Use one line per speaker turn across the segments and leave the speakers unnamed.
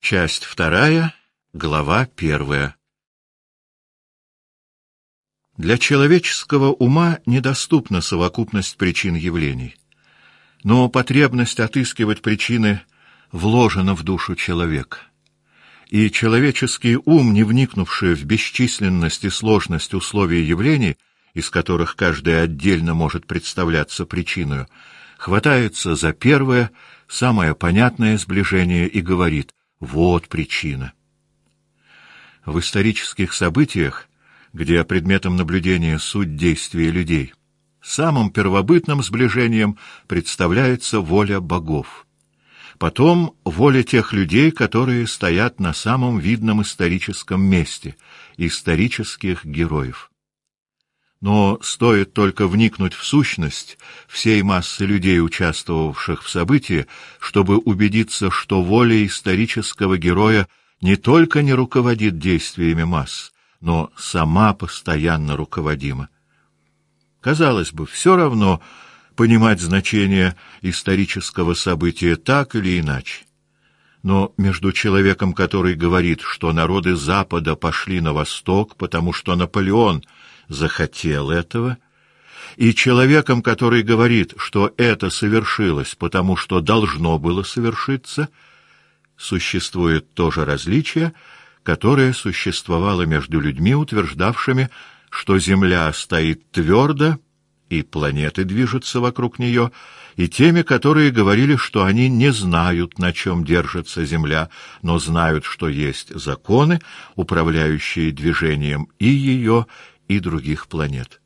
Часть 2, глава 1. Для человеческого ума недоступна совокупность причин явлений, но потребность отыскивать причины вложена в душу человека. И человеческий ум, не вникнувший в бесчисленность и сложность условий явлений, из которых каждое отдельно может представляться причиной, хватается за первое, самое понятное сближение и говорит: вот причина. В исторических событиях, где предметом наблюдения суть действия людей, самым первобытным сближением представляется воля богов. Потом воля тех людей, которые стоят на самом видном историческом месте, исторических героев. Но стоит только вникнуть в сущность всей массы людей, участвовавших в событии, чтобы убедиться, что воля исторического героя не только не руководит действиями масс, но сама постоянно руководима. Казалось бы, все равно понимать значение исторического события так или иначе. Но между человеком, который говорит, что народы Запада пошли на восток, потому что Наполеон захотел этого, и человеком, который говорит, что это совершилось, потому что должно было совершиться, существует то же различие, которое существовало между людьми, утверждавшими, что Земля стоит твердо, и планеты движутся вокруг нее, и теми, которые говорили, что они не знают, на чем держится Земля, но знают, что есть законы, управляющие движением и ее, и других планет.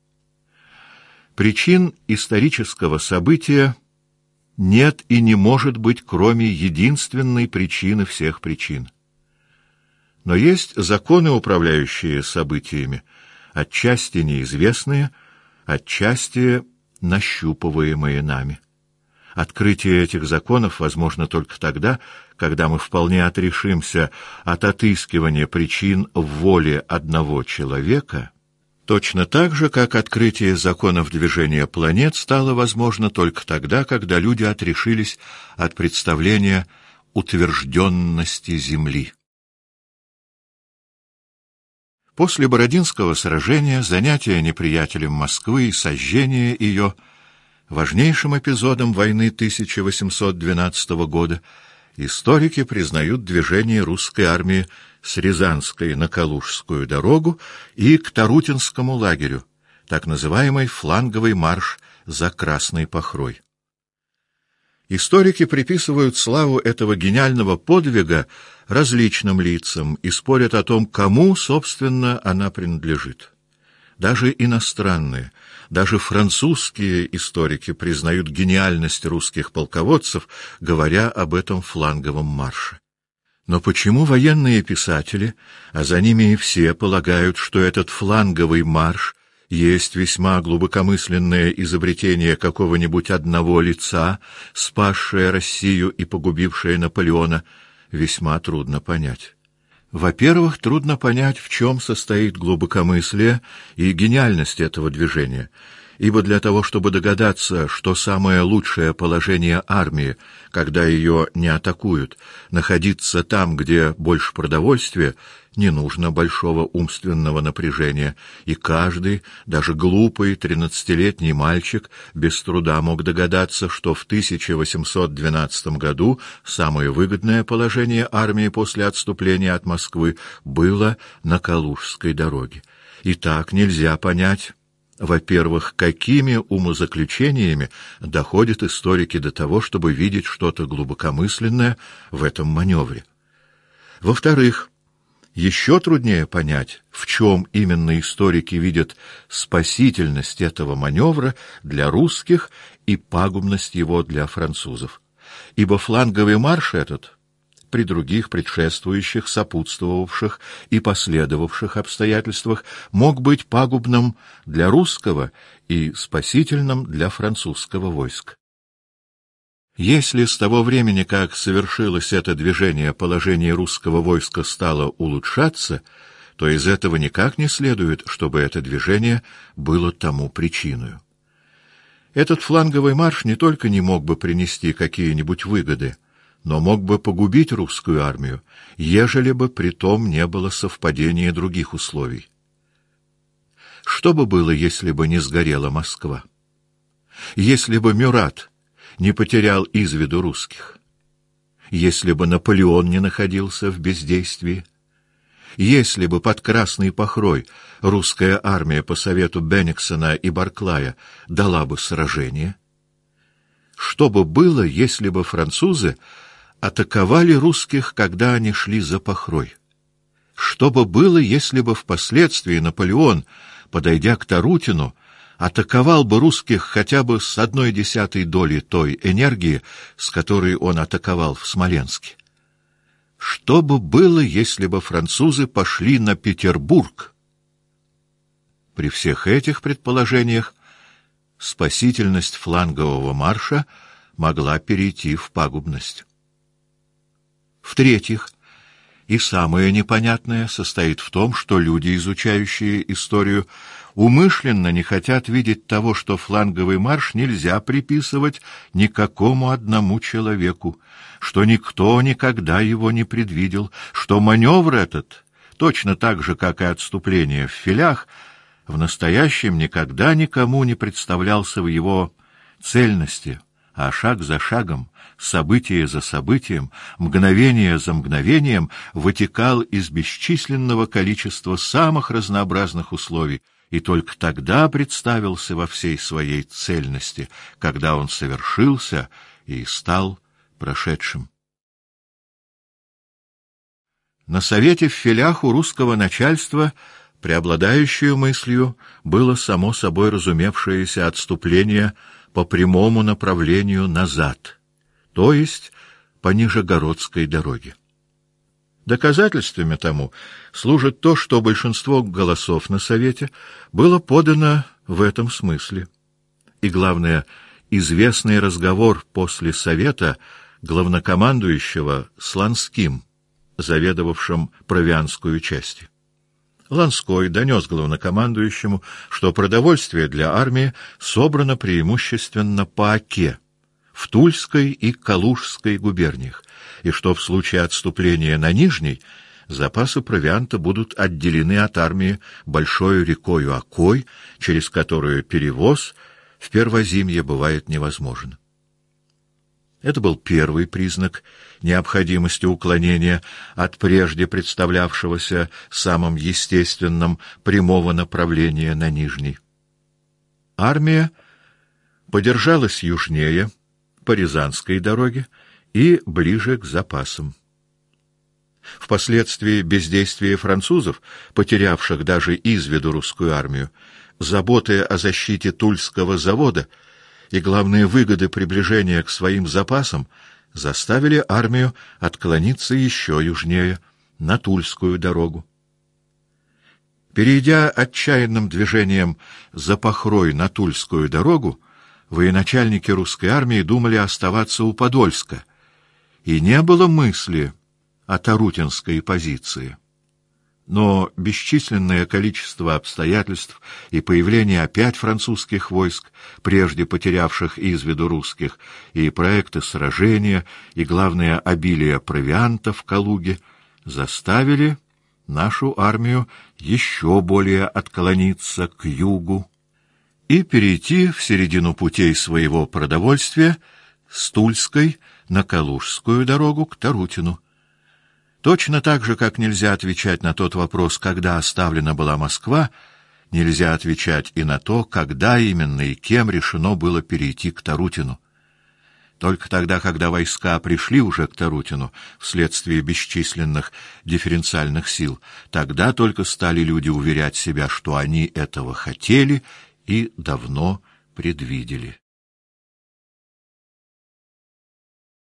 Причин исторического события нет и не может быть, кроме единственной причины всех причин. Но есть законы, управляющие событиями, отчасти неизвестные, отчасти нащупываемые нами. Открытие этих законов возможно только тогда, когда мы вполне отрешимся от отыскивания причин в воле одного человека, точно так же, как открытие законов движения планет стало возможно только тогда, когда люди отрешились от представления утвержденности Земли. После Бородинского сражения, занятия неприятелем Москвы и сожжения ее, важнейшим эпизодом войны 1812 года, историки признают движение русской армии с Рязанской на Калужскую дорогу и к Тарутинскому лагерю, так называемый фланговый марш за Красной Похрой. Историки приписывают славу этого гениального подвига различным лицам и спорят о том, кому, собственно, она принадлежит. Даже иностранные, даже французские историки признают гениальность русских полководцев, говоря об этом фланговом марше. Но почему военные писатели, а за ними и все, полагают, что этот фланговый марш есть весьма глубокомысленное изобретение какого-нибудь одного лица, спасшее Россию и погубившее Наполеона, весьма трудно понять. Во-первых, трудно понять, в чем состоит глубокомыслие и гениальность этого движения, ибо для того, чтобы догадаться, что самое лучшее положение армии, когда ее не атакуют, находиться там, где больше продовольствия, не нужно большого умственного напряжения, и каждый, даже глупый 13-летний мальчик, без труда мог догадаться, что в 1812 году самое выгодное положение армии после отступления от Москвы было на Калужской дороге. И так нельзя понять, во-первых, какими умозаключениями доходят историки до того, чтобы видеть что-то глубокомысленное в этом маневре. Во-вторых, еще труднее понять, в чем именно историки видят спасительность этого маневра для русских и пагубность его для французов. Ибо фланговый марш этот, при других предшествующих, сопутствовавших и последовавших обстоятельствах, мог быть пагубным для русского и спасительным для французского войска. Если с того времени, как совершилось это движение, положение русского войска стало улучшаться, то из этого никак не следует, чтобы это движение было тому причиной. Этот фланговый марш не только не мог бы принести какие-нибудь выгоды, но мог бы погубить русскую армию, ежели бы при том не было совпадения других условий. Что бы было, если бы не сгорела Москва? Если бы Мюрат не потерял из виду русских? Если бы Наполеон не находился в бездействии? Если бы под Красной Похрой русская армия по совету Бенниксена и Барклая дала бы сражение? Что бы было, если бы французы атаковали русских, когда они шли за Похрой? Что бы было, если бы впоследствии Наполеон, подойдя к Тарутину, атаковал бы русских хотя бы с 1/10 доли той энергии, с которой он атаковал в Смоленске? Что бы было, если бы французы пошли на Петербург? При всех этих предположениях спасительность флангового марша могла перейти в пагубность. В-третьих, и самое непонятное состоит в том, что люди, изучающие историю, умышленно не хотят видеть того, что фланговый марш нельзя приписывать никакому одному человеку, что никто никогда его не предвидел, что маневр этот, точно так же, как и отступление в Филях, в настоящем никогда никому не представлялся в его цельности, а шаг за шагом, событие за событием, мгновение за мгновением вытекал из бесчисленного количества самых разнообразных условий, и только тогда представился во всей своей цельности, когда он совершился и стал прошедшим. На совете в Филях у русского начальства преобладающей мыслью было само собой разумевшееся отступление по прямому направлению назад, то есть по Нижегородской дороге. Доказательствами тому служит то, что большинство голосов на совете было подано в этом смысле. И главное, известный разговор после совета главнокомандующего с Ланским, заведовавшим Провианскую частью. Ланской донес главнокомандующему, что продовольствие для армии собрано преимущественно по Оке, в Тульской и Калужской губерниях, и что в случае отступления на Нижний запасы провианта будут отделены от армии большой рекою Окой, через которую перевоз в первозимье бывает невозможен. Это был первый признак необходимости уклонения от прежде представлявшегося самым естественным прямого направления на Нижний. Армия подержалась южнее, по Рязанской дороге и ближе к запасам. Впоследствии бездействия французов, потерявших даже из виду русскую армию, заботы о защите Тульского завода и главные выгоды приближения к своим запасам заставили армию отклониться еще южнее, на Тульскую дорогу. Перейдя отчаянным движением за Похрой на Тульскую дорогу, военачальники русской армии думали оставаться у Подольска, и не было мысли о Тарутинской позиции. Но бесчисленное количество обстоятельств и появление опять французских войск, прежде потерявших из виду русских, и проекты сражения, и, главное, обилие провианта в Калуге, заставили нашу армию еще более отклониться к югу и перейти в середину путей своего продовольствия с Тульской на Калужскую дорогу к Тарутину. Точно так же, как нельзя отвечать на тот вопрос, когда оставлена была Москва, нельзя отвечать и на то, когда именно и кем решено было перейти к Тарутину. Только тогда, когда войска пришли уже к Тарутину вследствие бесчисленных дифференциальных сил, тогда только стали люди уверять себя, что они этого хотели и давно предвидели.